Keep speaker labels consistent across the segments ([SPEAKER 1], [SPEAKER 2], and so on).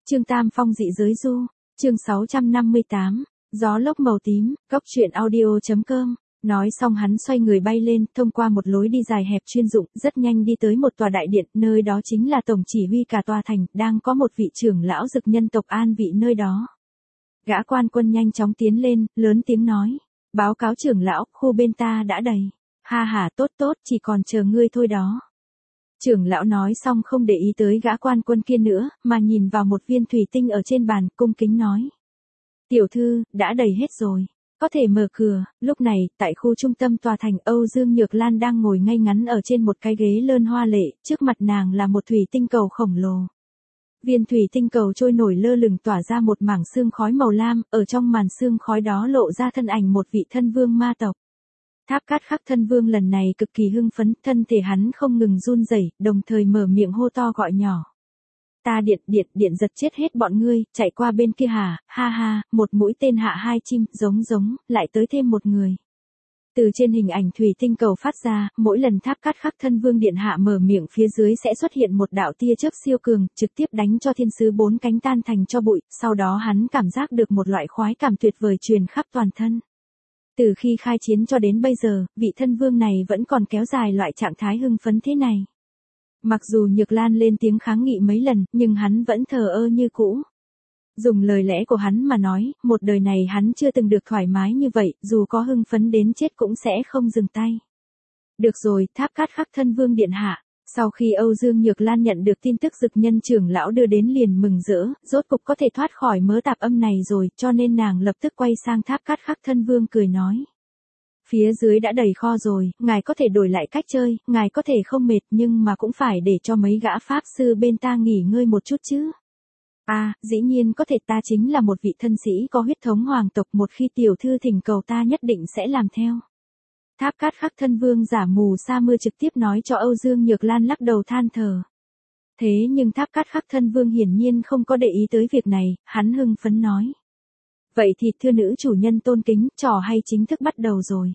[SPEAKER 1] Trương Tam Phong dị giới du, chương 658, gió lốc màu tím, góc truyện audio.com. Nói xong hắn xoay người bay lên, thông qua một lối đi dài hẹp chuyên dụng, rất nhanh đi tới một tòa đại điện, nơi đó chính là tổng chỉ huy cả tòa thành, đang có một vị trưởng lão dực nhân tộc an vị nơi đó. Gã quan quân nhanh chóng tiến lên, lớn tiếng nói, báo cáo trưởng lão, khu bên ta đã đầy. Ha ha, tốt tốt, chỉ còn chờ ngươi thôi đó. Trưởng lão nói xong không để ý tới gã quan quân kia nữa, mà nhìn vào một viên thủy tinh ở trên bàn, cung kính nói. Tiểu thư, đã đầy hết rồi. Có thể mở cửa. Lúc này, tại khu trung tâm tòa thành, Âu Dương Nhược Lan đang ngồi ngay ngắn ở trên một cái ghế lơn hoa lệ, trước mặt nàng là một thủy tinh cầu khổng lồ. Viên thủy tinh cầu trôi nổi lơ lửng tỏa ra một mảng sương khói màu lam, ở trong màn sương khói đó lộ ra thân ảnh một vị thân vương ma tộc. Tháp Cát Khắc thân vương lần này cực kỳ hưng phấn, thân thể hắn không ngừng run rẩy, đồng thời mở miệng hô to gọi nhỏ. Ta điện giật chết hết bọn ngươi, chạy qua bên kia hả, ha ha, một mũi tên hạ hai chim, giống, lại tới thêm một người. Từ trên hình ảnh thủy tinh cầu phát ra, mỗi lần Tháp Cát Khắc thân vương điện hạ mở miệng phía dưới sẽ xuất hiện một đạo tia chớp siêu cường, trực tiếp đánh cho thiên sứ bốn cánh tan thành cho bụi, sau đó hắn cảm giác được một loại khoái cảm tuyệt vời truyền khắp toàn thân. Từ khi khai chiến cho đến bây giờ, vị thân vương này vẫn còn kéo dài loại trạng thái hưng phấn thế này. Mặc dù Nhược Lan lên tiếng kháng nghị mấy lần, nhưng hắn vẫn thờ ơ như cũ. Dùng lời lẽ của hắn mà nói, một đời này hắn chưa từng được thoải mái như vậy, dù có hưng phấn đến chết cũng sẽ không dừng tay. Được rồi, Tháp Cát Khắc thân vương điện hạ. Sau khi Âu Dương Nhược Lan nhận được tin tức dực nhân trưởng lão đưa đến liền mừng rỡ, rốt cục có thể thoát khỏi mớ tạp âm này rồi, cho nên nàng lập tức quay sang Tháp Cát Khắc thân vương cười nói. Phía dưới đã đầy kho rồi, ngài có thể đổi lại cách chơi, ngài có thể không mệt nhưng mà cũng phải để cho mấy gã pháp sư bên ta nghỉ ngơi một chút chứ. À, dĩ nhiên có thể, ta chính là một vị thân sĩ có huyết thống hoàng tộc, một khi tiểu thư thỉnh cầu ta nhất định sẽ làm theo. Tháp Cát Khắc thân vương giả mù sa mưa trực tiếp nói cho Âu Dương Nhược Lan lắc đầu than thở. Thế nhưng Tháp Cát Khắc thân vương hiển nhiên không có để ý tới việc này, hắn hưng phấn nói. Vậy thì thưa nữ chủ nhân tôn kính, trò hay chính thức bắt đầu rồi.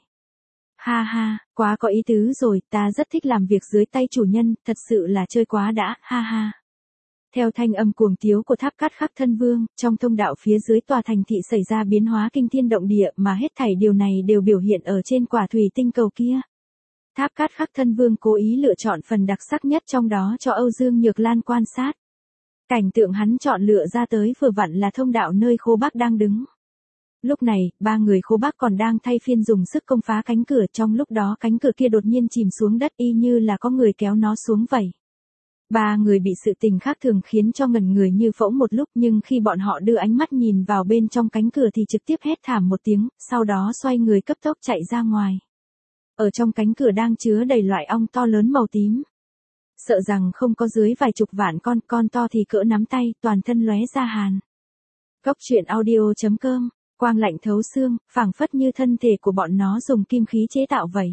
[SPEAKER 1] Ha ha, quá có ý tứ rồi, ta rất thích làm việc dưới tay chủ nhân, thật sự là chơi quá đã, ha ha. Theo thanh âm cuồng tiếu của Tháp Cát Khắc thân vương, trong thông đạo phía dưới tòa thành thị xảy ra biến hóa kinh thiên động địa, mà hết thảy điều này đều biểu hiện ở trên quả thủy tinh cầu kia. Tháp Cát Khắc thân vương cố ý lựa chọn phần đặc sắc nhất trong đó cho Âu Dương Nhược Lan quan sát. Cảnh tượng hắn chọn lựa ra tới vừa vặn là thông đạo nơi Khô Bác đang đứng. Lúc này, ba người Khô Bác còn đang thay phiên dùng sức công phá cánh cửa, trong lúc đó cánh cửa kia đột nhiên chìm xuống đất y như là có người kéo nó xuống vậy. Ba người bị sự tình khác thường khiến cho ngẩn người như phỗng một lúc, nhưng khi bọn họ đưa ánh mắt nhìn vào bên trong cánh cửa thì trực tiếp hét thảm một tiếng, sau đó xoay người cấp tốc chạy ra ngoài. Ở trong cánh cửa đang chứa đầy loại ong to lớn màu tím. Sợ rằng không có dưới vài chục vạn con to thì cỡ nắm tay, toàn thân lóe ra hàn. Góc truyện audio.com, quang lạnh thấu xương, phảng phất như thân thể của bọn nó dùng kim khí chế tạo vậy.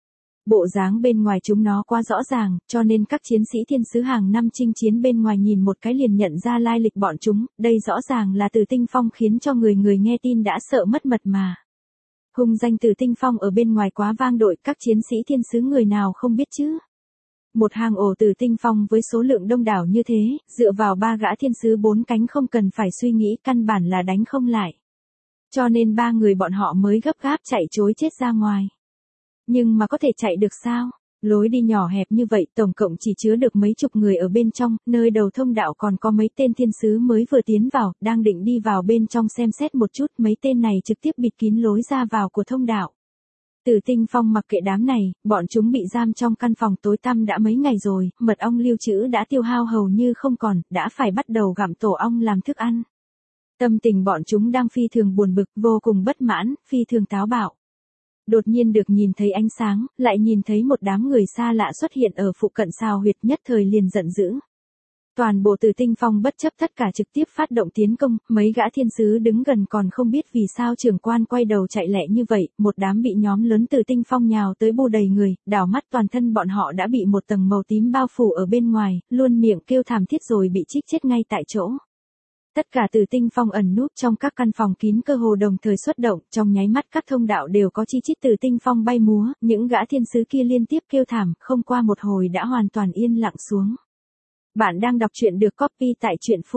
[SPEAKER 1] Bộ dáng bên ngoài chúng nó quá rõ ràng, cho nên các chiến sĩ thiên sứ hàng năm chinh chiến bên ngoài nhìn một cái liền nhận ra lai lịch bọn chúng, đây rõ ràng là Từ Tinh Phong, khiến cho người nghe tin đã sợ mất mật mà. Hung danh Từ Tinh Phong ở bên ngoài quá vang dội, các chiến sĩ thiên sứ người nào không biết chứ. Một hang ổ Từ Tinh Phong với số lượng đông đảo như thế, dựa vào ba gã thiên sứ bốn cánh không cần phải suy nghĩ, căn bản là đánh không lại. Cho nên ba người bọn họ mới gấp gáp chạy trối chết ra ngoài. Nhưng mà có thể chạy được sao? Lối đi nhỏ hẹp như vậy, tổng cộng chỉ chứa được mấy chục người ở bên trong, nơi đầu thông đạo còn có mấy tên thiên sứ mới vừa tiến vào, đang định đi vào bên trong xem xét một chút, mấy tên này trực tiếp bịt kín lối ra vào của thông đạo. Từ Tinh Phong mặc kệ đám này, bọn chúng bị giam trong căn phòng tối tăm đã mấy ngày rồi, mật ong lưu trữ đã tiêu hao hầu như không còn, đã phải bắt đầu gặm tổ ong làm thức ăn. Tâm tình bọn chúng đang phi thường buồn bực, vô cùng bất mãn, phi thường táo bạo. Đột nhiên được nhìn thấy ánh sáng, lại nhìn thấy một đám người xa lạ xuất hiện ở phụ cận sao huyệt, nhất thời liền giận dữ. Toàn bộ Từ Tinh Phong bất chấp tất cả trực tiếp phát động tiến công, mấy gã thiên sứ đứng gần còn không biết vì sao trưởng quan quay đầu chạy lẹ như vậy, một đám bị nhóm lớn Từ Tinh Phong nhào tới bu đầy người, đảo mắt toàn thân bọn họ đã bị một tầng màu tím bao phủ ở bên ngoài, luôn miệng kêu thảm thiết rồi bị trích chết ngay tại chỗ. Tất cả Từ Tinh Phong ẩn núp trong các căn phòng kín cơ hồ đồng thời xuất động, trong nháy mắt các thông đạo đều có chi chít Từ Tinh Phong bay múa, những gã thiên sứ kia liên tiếp kêu thảm, không qua một hồi đã hoàn toàn yên lặng xuống. Bạn đang đọc truyện được copy tại truyện Phun.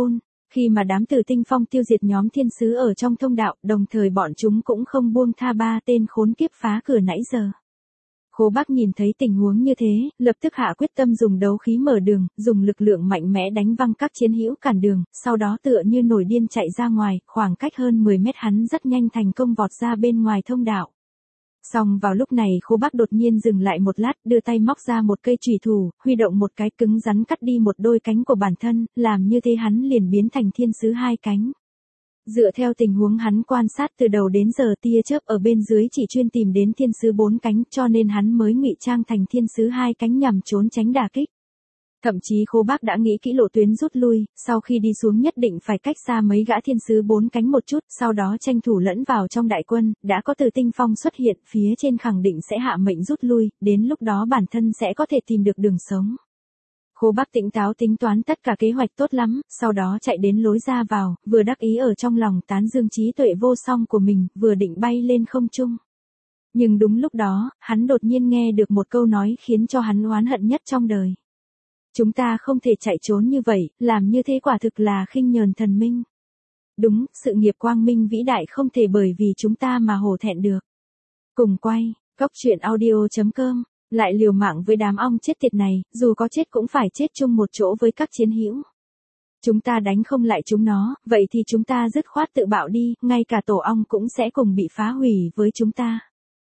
[SPEAKER 1] Khi mà đám Tử Tinh Phong tiêu diệt nhóm thiên sứ ở trong thông đạo, đồng thời bọn chúng cũng không buông tha 3 tên khốn kiếp phá cửa nãy giờ. Khố Bắc nhìn thấy tình huống như thế, lập tức hạ quyết tâm dùng đấu khí mở đường, dùng lực lượng mạnh mẽ đánh văng các chiến hữu cản đường, sau đó tựa như nổi điên chạy ra ngoài, khoảng cách hơn 10 mét hắn rất nhanh thành công vọt ra bên ngoài thông đạo. Xong vào lúc này Khố Bắc đột nhiên dừng lại một lát, đưa tay móc ra một cây chùy thủ, huy động một cái cứng rắn cắt đi một đôi cánh của bản thân, làm như thế hắn liền biến thành thiên sứ 2 cánh. Dựa theo tình huống hắn quan sát từ đầu đến giờ, tia chớp ở bên dưới chỉ chuyên tìm đến thiên sứ 4 cánh, cho nên hắn mới ngụy trang thành thiên sứ 2 cánh nhằm trốn tránh đả kích. Thậm chí Khố Bắc đã nghĩ kỹ lộ tuyến rút lui, sau khi đi xuống nhất định phải cách xa mấy gã thiên sứ 4 cánh một chút, sau đó tranh thủ lẫn vào trong đại quân, đã có Tử Tinh Phong xuất hiện, phía trên khẳng định sẽ hạ mệnh rút lui, đến lúc đó bản thân sẽ có thể tìm được đường sống. Khố Bắc tỉnh táo tính toán tất cả kế hoạch tốt lắm, sau đó chạy đến lối ra vào, vừa đắc ý ở trong lòng tán dương trí tuệ vô song của mình, vừa định bay lên không trung. Nhưng đúng lúc đó, hắn đột nhiên nghe được một câu nói khiến cho hắn oán hận nhất trong đời. Chúng ta không thể chạy trốn như vậy, làm như thế quả thực là khinh nhờn thần minh. Đúng, sự nghiệp quang minh vĩ đại không thể bởi vì chúng ta mà hổ thẹn được. Cùng quay, coctruyện.audio.com, lại liều mạng với đám ong chết tiệt này, dù có chết cũng phải chết chung một chỗ với các chiến hữu. Chúng ta đánh không lại chúng nó, vậy thì chúng ta dứt khoát tự bạo đi, ngay cả tổ ong cũng sẽ cùng bị phá hủy với chúng ta.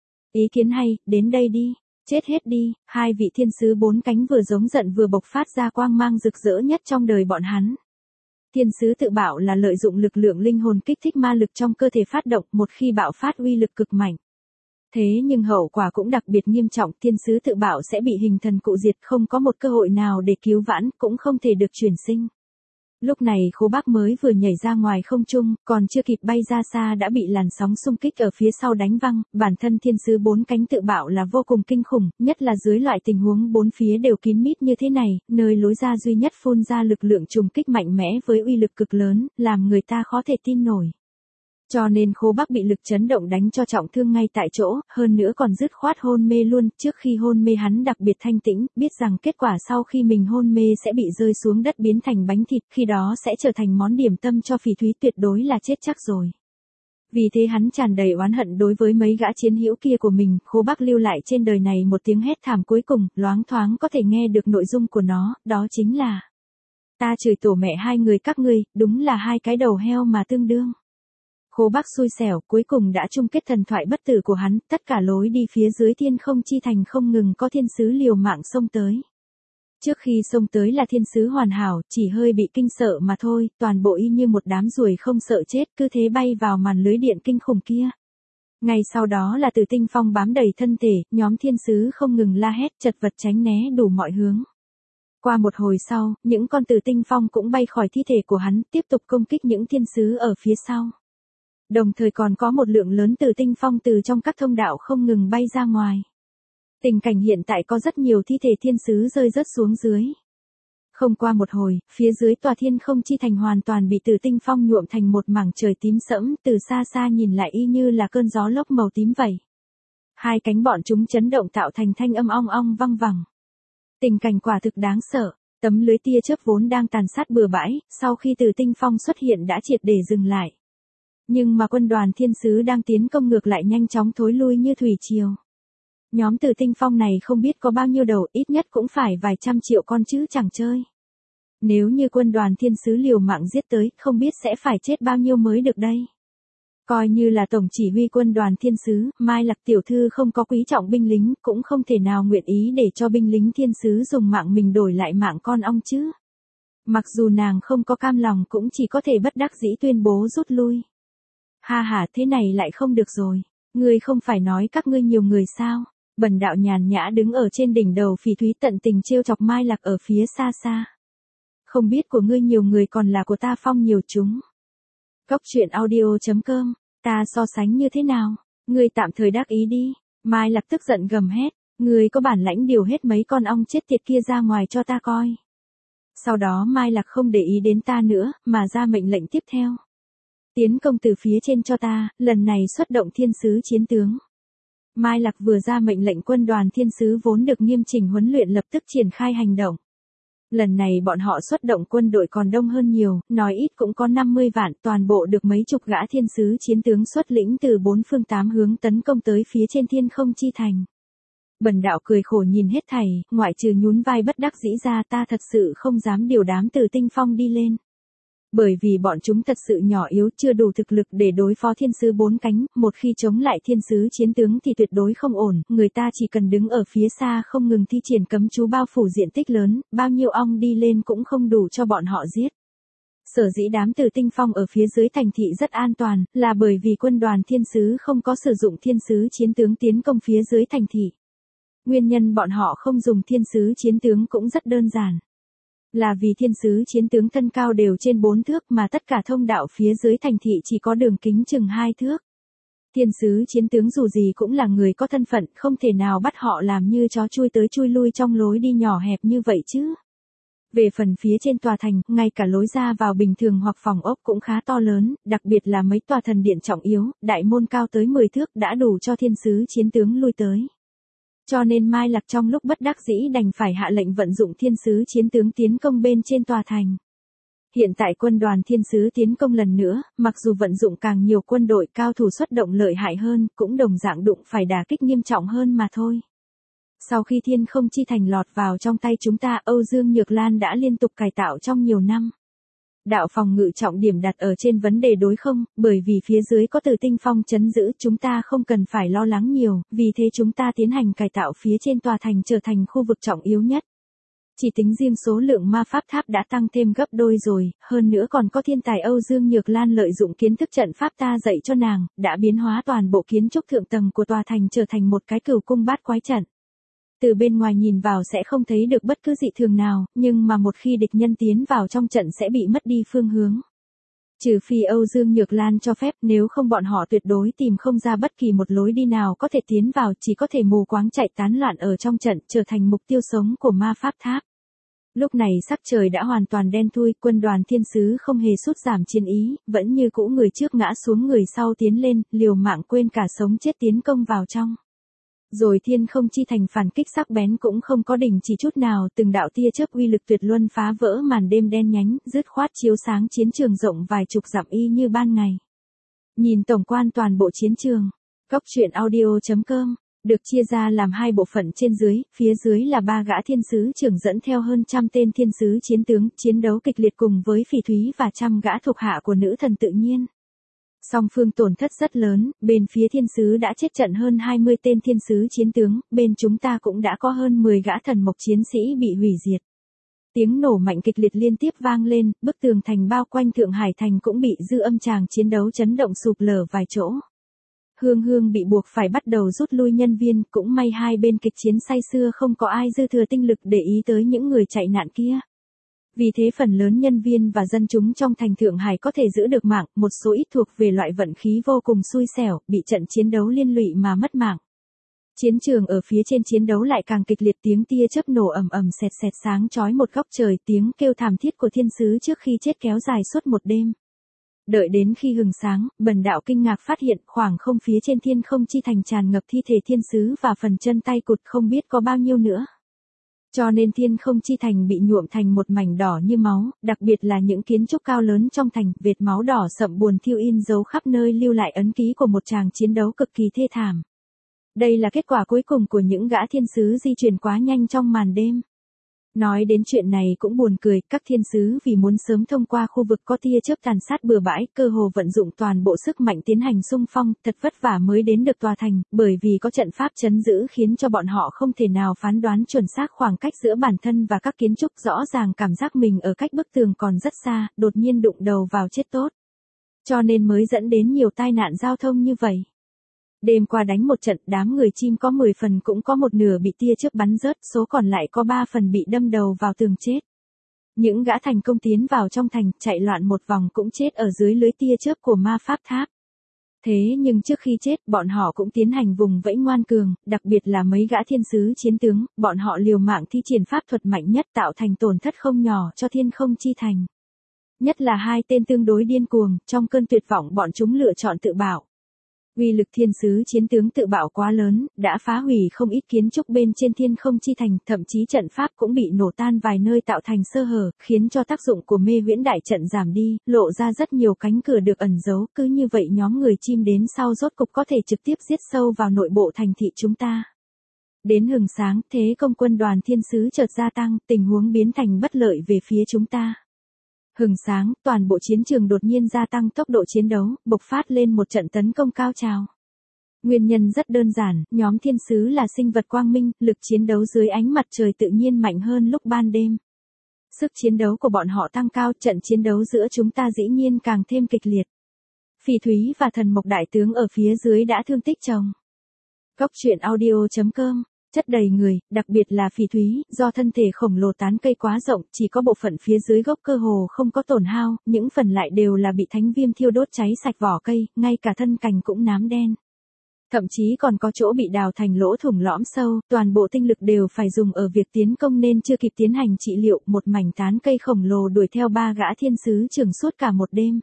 [SPEAKER 1] Ý kiến hay, đến đây đi. Chết hết đi, 2 vị thiên sứ 4 cánh vừa giống giận vừa bộc phát ra quang mang rực rỡ nhất trong đời bọn hắn. Thiên sứ tự bạo là lợi dụng lực lượng linh hồn kích thích ma lực trong cơ thể phát động, một khi bạo phát uy lực cực mạnh. Thế nhưng hậu quả cũng đặc biệt nghiêm trọng, thiên sứ tự bạo sẽ bị hình thần cụ diệt, không có một cơ hội nào để cứu vãn, cũng không thể được chuyển sinh. Lúc này Khố Bắc mới vừa nhảy ra ngoài không trung, còn chưa kịp bay ra xa đã bị làn sóng xung kích ở phía sau đánh văng, bản thân thiên sứ 4 cánh tự bạo là vô cùng kinh khủng, nhất là dưới loại tình huống 4 phía đều kín mít như thế này, nơi lối ra duy nhất phun ra lực lượng trùng kích mạnh mẽ với uy lực cực lớn, làm người ta khó thể tin nổi. Cho nên Khố Bắc bị lực chấn động đánh cho trọng thương ngay tại chỗ, hơn nữa còn dứt khoát hôn mê luôn. Trước khi hôn mê hắn đặc biệt thanh tĩnh, biết rằng kết quả sau khi mình hôn mê sẽ bị rơi xuống đất biến thành bánh thịt, khi đó sẽ trở thành món điểm tâm cho Phỉ Thúy, tuyệt đối là chết chắc rồi. Vì thế hắn tràn đầy oán hận đối với mấy gã chiến hữu kia của mình. Khố Bắc lưu lại trên đời này một tiếng hét thảm cuối cùng, loáng thoáng có thể nghe được nội dung của nó, đó chính là: ta chửi tổ mẹ hai người các ngươi, đúng là 2 cái đầu heo mà tương đương. Khố Bắc xui xẻo, cuối cùng đã chung kết thần thoại bất tử của hắn, tất cả lối đi phía dưới Thiên Không Chi Thành không ngừng có thiên sứ liều mạng xông tới. Trước khi xông tới là thiên sứ hoàn hảo, chỉ hơi bị kinh sợ mà thôi, toàn bộ y như một đám ruồi không sợ chết, cứ thế bay vào màn lưới điện kinh khủng kia. Ngay sau đó là Tử Tinh Phong bám đầy thân thể, nhóm thiên sứ không ngừng la hét, chật vật tránh né đủ mọi hướng. Qua một hồi sau, những con Tử Tinh Phong cũng bay khỏi thi thể của hắn, tiếp tục công kích những thiên sứ ở phía sau. Đồng thời còn có một lượng lớn Tử Tinh Phong từ trong các thông đạo không ngừng bay ra ngoài. Tình cảnh hiện tại có rất nhiều thi thể thiên sứ rơi rớt xuống dưới. Không qua một hồi, phía dưới tòa Thiên Không Chi Thành hoàn toàn bị Tử Tinh Phong nhuộm thành một mảng trời tím sẫm, từ xa xa nhìn lại y như là cơn gió lốc màu tím vậy. 2 cánh bọn chúng chấn động tạo thành thanh âm ong ong vang vẳng. Tình cảnh quả thực đáng sợ, tấm lưới tia chớp vốn đang tàn sát bừa bãi, sau khi Tử Tinh Phong xuất hiện đã triệt để dừng lại. Nhưng mà quân đoàn thiên sứ đang tiến công ngược lại nhanh chóng thối lui như thủy triều. Nhóm Tử Tinh Phong này không biết có bao nhiêu đầu, ít nhất cũng phải vài trăm triệu con chứ chẳng chơi. Nếu như quân đoàn thiên sứ liều mạng giết tới, không biết sẽ phải chết bao nhiêu mới được đây. Coi như là tổng chỉ huy quân đoàn thiên sứ, Mai Lạc tiểu thư không có quý trọng binh lính, cũng không thể nào nguyện ý để cho binh lính thiên sứ dùng mạng mình đổi lại mạng con ong chứ. Mặc dù nàng không có cam lòng cũng chỉ có thể bất đắc dĩ tuyên bố rút lui. Ha ha, thế này lại không được rồi. Ngươi không phải nói các ngươi nhiều người sao? Bần đạo nhàn nhã đứng ở trên đỉnh đầu Phỉ Thúy tận tình trêu chọc Mai Lạc ở phía xa xa. Không biết của ngươi nhiều người còn là của ta phong nhiều chúng. Coctruyện.audio.com, ta so sánh như thế nào? Ngươi tạm thời đắc ý đi. Mai Lạc tức giận gầm hét. Ngươi có bản lãnh điều hết mấy con ong chết tiệt kia ra ngoài cho ta coi. Sau đó Mai Lạc không để ý đến ta nữa, mà ra mệnh lệnh tiếp theo. Tiến công từ phía trên cho ta, lần này xuất động thiên sứ chiến tướng. Mai Lạc vừa ra mệnh lệnh, quân đoàn thiên sứ vốn được nghiêm chỉnh huấn luyện lập tức triển khai hành động. Lần này bọn họ xuất động quân đội còn đông hơn nhiều, nói ít cũng có 50 vạn, toàn bộ được mấy chục gã thiên sứ chiến tướng xuất lĩnh từ bốn phương tám hướng tấn công tới phía trên thiên không chi thành. Bần đạo cười khổ nhìn hết thảy, ngoại trừ nhún vai bất đắc dĩ ra, ta thật sự không dám điều đám từ tinh phong đi lên. Bởi vì bọn chúng thật sự nhỏ yếu, chưa đủ thực lực để đối phó thiên sứ bốn cánh, một khi chống lại thiên sứ chiến tướng thì tuyệt đối không ổn, người ta chỉ cần đứng ở phía xa không ngừng thi triển cấm chú bao phủ diện tích lớn, bao nhiêu ong đi lên cũng không đủ cho bọn họ giết. Sở dĩ đám từ tinh phong ở phía dưới thành thị rất an toàn, là bởi vì quân đoàn thiên sứ không có sử dụng thiên sứ chiến tướng tiến công phía dưới thành thị. Nguyên nhân bọn họ không dùng thiên sứ chiến tướng cũng rất đơn giản. Là vì thiên sứ chiến tướng thân cao đều trên 4 thước mà tất cả thông đạo phía dưới thành thị chỉ có đường kính chừng 2 thước. Thiên sứ chiến tướng dù gì cũng là người có thân phận, không thể nào bắt họ làm như chó chui tới chui lui trong lối đi nhỏ hẹp như vậy chứ. Về phần phía trên tòa thành, ngay cả lối ra vào bình thường hoặc phòng ốc cũng khá to lớn, đặc biệt là mấy tòa thần điện trọng yếu, đại môn cao tới 10 thước đã đủ cho thiên sứ chiến tướng lui tới. Cho nên Mai Lạc trong lúc bất đắc dĩ đành phải hạ lệnh vận dụng thiên sứ chiến tướng tiến công bên trên tòa thành. Hiện tại quân đoàn thiên sứ tiến công lần nữa, mặc dù vận dụng càng nhiều quân đội cao thủ xuất động lợi hại hơn, cũng đồng dạng đụng phải đả kích nghiêm trọng hơn mà thôi. Sau khi thiên không chi thành lọt vào trong tay chúng ta, Âu Dương Nhược Lan đã liên tục cải tạo trong nhiều năm. Đạo phòng ngự trọng điểm đặt ở trên vấn đề đối không, bởi vì phía dưới có Từ Tinh Phong trấn giữ, chúng ta không cần phải lo lắng nhiều, vì thế chúng ta tiến hành cải tạo phía trên tòa thành trở thành khu vực trọng yếu nhất. Chỉ tính riêng số lượng ma pháp tháp đã tăng thêm gấp đôi rồi, hơn nữa còn có thiên tài Âu Dương Nhược Lan lợi dụng kiến thức trận pháp ta dạy cho nàng, đã biến hóa toàn bộ kiến trúc thượng tầng của tòa thành trở thành một cái cửu cung bát quái trận. Từ bên ngoài nhìn vào sẽ không thấy được bất cứ dị thường nào, nhưng mà một khi địch nhân tiến vào trong trận sẽ bị mất đi phương hướng. Trừ phi Âu Dương Nhược Lan cho phép, nếu không bọn họ tuyệt đối tìm không ra bất kỳ một lối đi nào có thể tiến vào, chỉ có thể mù quáng chạy tán loạn ở trong trận, trở thành mục tiêu sống của ma pháp tháp. Lúc này sắc trời đã hoàn toàn đen thui, quân đoàn thiên sứ không hề sút giảm chiến ý, vẫn như cũ người trước ngã xuống người sau tiến lên, liều mạng quên cả sống chết tiến công vào trong. Rồi thiên không chi thành phản kích sắc bén cũng không có đình chỉ chút nào, từng đạo tia chớp uy lực tuyệt luân phá vỡ màn đêm đen nhánh, dứt khoát chiếu sáng chiến trường rộng vài chục dặm y như ban ngày. Nhìn tổng quan toàn bộ chiến trường, Góc truyện audio.com được chia ra làm hai bộ phận trên dưới, phía dưới là ba gã thiên sứ trưởng dẫn theo hơn trăm tên thiên sứ chiến tướng, chiến đấu kịch liệt cùng với phỉ thúy và trăm gã thuộc hạ của nữ thần tự nhiên. Song phương tổn thất rất lớn, bên phía thiên sứ đã chết trận hơn 20 tên thiên sứ chiến tướng, bên chúng ta cũng đã có hơn 10 gã thần mộc chiến sĩ bị hủy diệt. Tiếng nổ mạnh kịch liệt liên tiếp vang lên, bức tường thành bao quanh Thượng Hải thành cũng bị dư âm tràng chiến đấu chấn động sụp lở vài chỗ. Hương Hương bị buộc phải bắt đầu rút lui nhân viên, cũng may hai bên kịch chiến say sưa không có ai dư thừa tinh lực để ý tới những người chạy nạn kia. Vì thế phần lớn nhân viên và dân chúng trong thành Thượng Hải có thể giữ được mạng, một số ít thuộc về loại vận khí vô cùng xui xẻo, bị trận chiến đấu liên lụy mà mất mạng. Chiến trường ở phía trên chiến đấu lại càng kịch liệt, tiếng tia chớp nổ ầm ầm sẹt sẹt sáng chói một góc trời, tiếng kêu thảm thiết của thiên sứ trước khi chết kéo dài suốt một đêm. Đợi đến khi hừng sáng, bần đạo kinh ngạc phát hiện khoảng không phía trên thiên không chi thành tràn ngập thi thể thiên sứ và phần chân tay cụt không biết có bao nhiêu nữa. Cho nên thiên không chi thành bị nhuộm thành một mảnh đỏ như máu, đặc biệt là những kiến trúc cao lớn trong thành, vệt máu đỏ sậm buồn thiêu in dấu khắp nơi lưu lại ấn ký của một tràng chiến đấu cực kỳ thê thảm. Đây là kết quả cuối cùng của những gã thiên sứ di chuyển quá nhanh trong màn đêm. Nói đến chuyện này cũng buồn cười, các thiên sứ vì muốn sớm thông qua khu vực có tia chớp tàn sát bừa bãi, cơ hồ vận dụng toàn bộ sức mạnh tiến hành xung phong, thật vất vả mới đến được tòa thành, bởi vì có trận pháp trấn giữ khiến cho bọn họ không thể nào phán đoán chuẩn xác khoảng cách giữa bản thân và các kiến trúc, rõ ràng cảm giác mình ở cách bức tường còn rất xa, đột nhiên đụng đầu vào chết tốt. Cho nên mới dẫn đến nhiều tai nạn giao thông như vậy. Đêm qua đánh một trận, đám người chim có 10 phần cũng có một nửa bị tia chớp bắn rớt, số còn lại có 3 phần bị đâm đầu vào tường chết. Những gã thành công tiến vào trong thành, chạy loạn một vòng cũng chết ở dưới lưới tia chớp của ma pháp tháp. Thế nhưng trước khi chết, bọn họ cũng tiến hành vùng vẫy ngoan cường, đặc biệt là mấy gã thiên sứ chiến tướng, bọn họ liều mạng thi triển pháp thuật mạnh nhất tạo thành tổn thất không nhỏ cho thiên không chi thành. Nhất là hai tên tương đối điên cuồng, trong cơn tuyệt vọng bọn chúng lựa chọn tự bảo. Uy lực thiên sứ chiến tướng tự bạo quá lớn, đã phá hủy không ít kiến trúc bên trên thiên không chi thành, thậm chí trận pháp cũng bị nổ tan vài nơi tạo thành sơ hở, khiến cho tác dụng của mê huyễn đại trận giảm đi, lộ ra rất nhiều cánh cửa được ẩn giấu, cứ như vậy nhóm người chim đến sau rốt cục có thể trực tiếp giết sâu vào nội bộ thành thị chúng ta. Đến hừng sáng, thế công quân đoàn thiên sứ chợt gia tăng, tình huống biến thành bất lợi về phía chúng ta. Hừng sáng, toàn bộ chiến trường đột nhiên gia tăng tốc độ chiến đấu, bộc phát lên một trận tấn công cao trào. Nguyên nhân rất đơn giản, nhóm thiên sứ là sinh vật quang minh, lực chiến đấu dưới ánh mặt trời tự nhiên mạnh hơn lúc ban đêm. Sức chiến đấu của bọn họ tăng cao, trận chiến đấu giữa chúng ta dĩ nhiên càng thêm kịch liệt. Phỉ Thúy và Thần Mộc đại tướng ở phía dưới đã thương tích chồng. Cốc truyện audio.com chất đầy người, đặc biệt là Phỉ Thúy, do thân thể khổng lồ tán cây quá rộng, chỉ có bộ phận phía dưới gốc cơ hồ không có tổn hao, những phần lại đều là bị thánh viêm thiêu đốt cháy sạch vỏ cây, ngay cả thân cành cũng nám đen. Thậm chí còn có chỗ bị đào thành lỗ thủng lõm sâu, toàn bộ tinh lực đều phải dùng ở việc tiến công nên chưa kịp tiến hành trị liệu, một mảnh tán cây khổng lồ đuổi theo 3 gã thiên sứ trưởng suốt cả một đêm.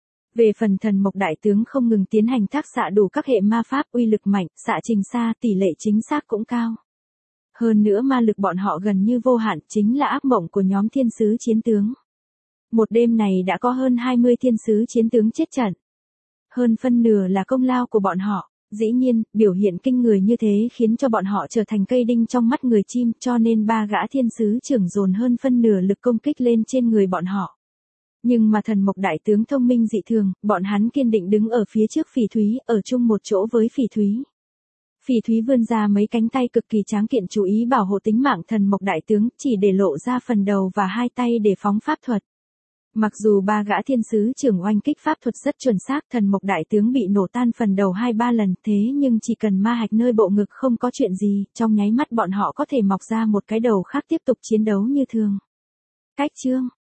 [SPEAKER 1] Về phần Thần Mộc đại tướng không ngừng tiến hành thác xạ đủ các hệ ma pháp, uy lực mạnh, xạ trình xa, tỷ lệ chính xác cũng cao. Hơn nữa ma lực bọn họ gần như vô hạn, chính là ác mộng của nhóm thiên sứ chiến tướng. Một đêm này đã có hơn 20 thiên sứ chiến tướng chết trận. Hơn phân nửa là công lao của bọn họ. Dĩ nhiên, biểu hiện kinh người như thế khiến cho bọn họ trở thành cây đinh trong mắt người chim, cho nên 3 gã thiên sứ trưởng dồn hơn phân nửa lực công kích lên trên người bọn họ. Nhưng mà Thần Mộc đại tướng thông minh dị thường, bọn hắn kiên định đứng ở phía trước Phỉ Thúy, ở chung một chỗ với Phỉ Thúy. Phỉ Thúy vươn ra mấy cánh tay cực kỳ tráng kiện chú ý bảo hộ tính mạng Thần Mộc đại tướng, chỉ để lộ ra phần đầu và 2 tay để phóng pháp thuật. Mặc dù 3 gã thiên sứ trưởng oanh kích pháp thuật rất chuẩn xác, Thần Mộc đại tướng bị nổ tan phần đầu 2-3 lần, thế nhưng chỉ cần ma hạch nơi bộ ngực không có chuyện gì, trong nháy mắt bọn họ có thể mọc ra một cái đầu khác tiếp tục chiến đấu như thường. Cách chương